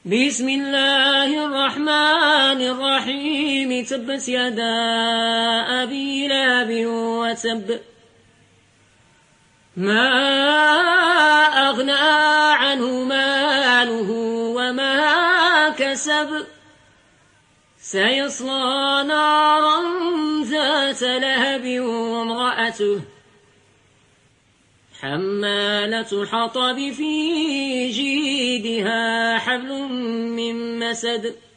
بسم الله الرحمن الرحيم تبت يدا أبي لهب وتب ما أغنى عنه ماله وما كسب سيصلى نارا ذات لهب وامرأته حمالة الحطب في جيدها حبل من مسد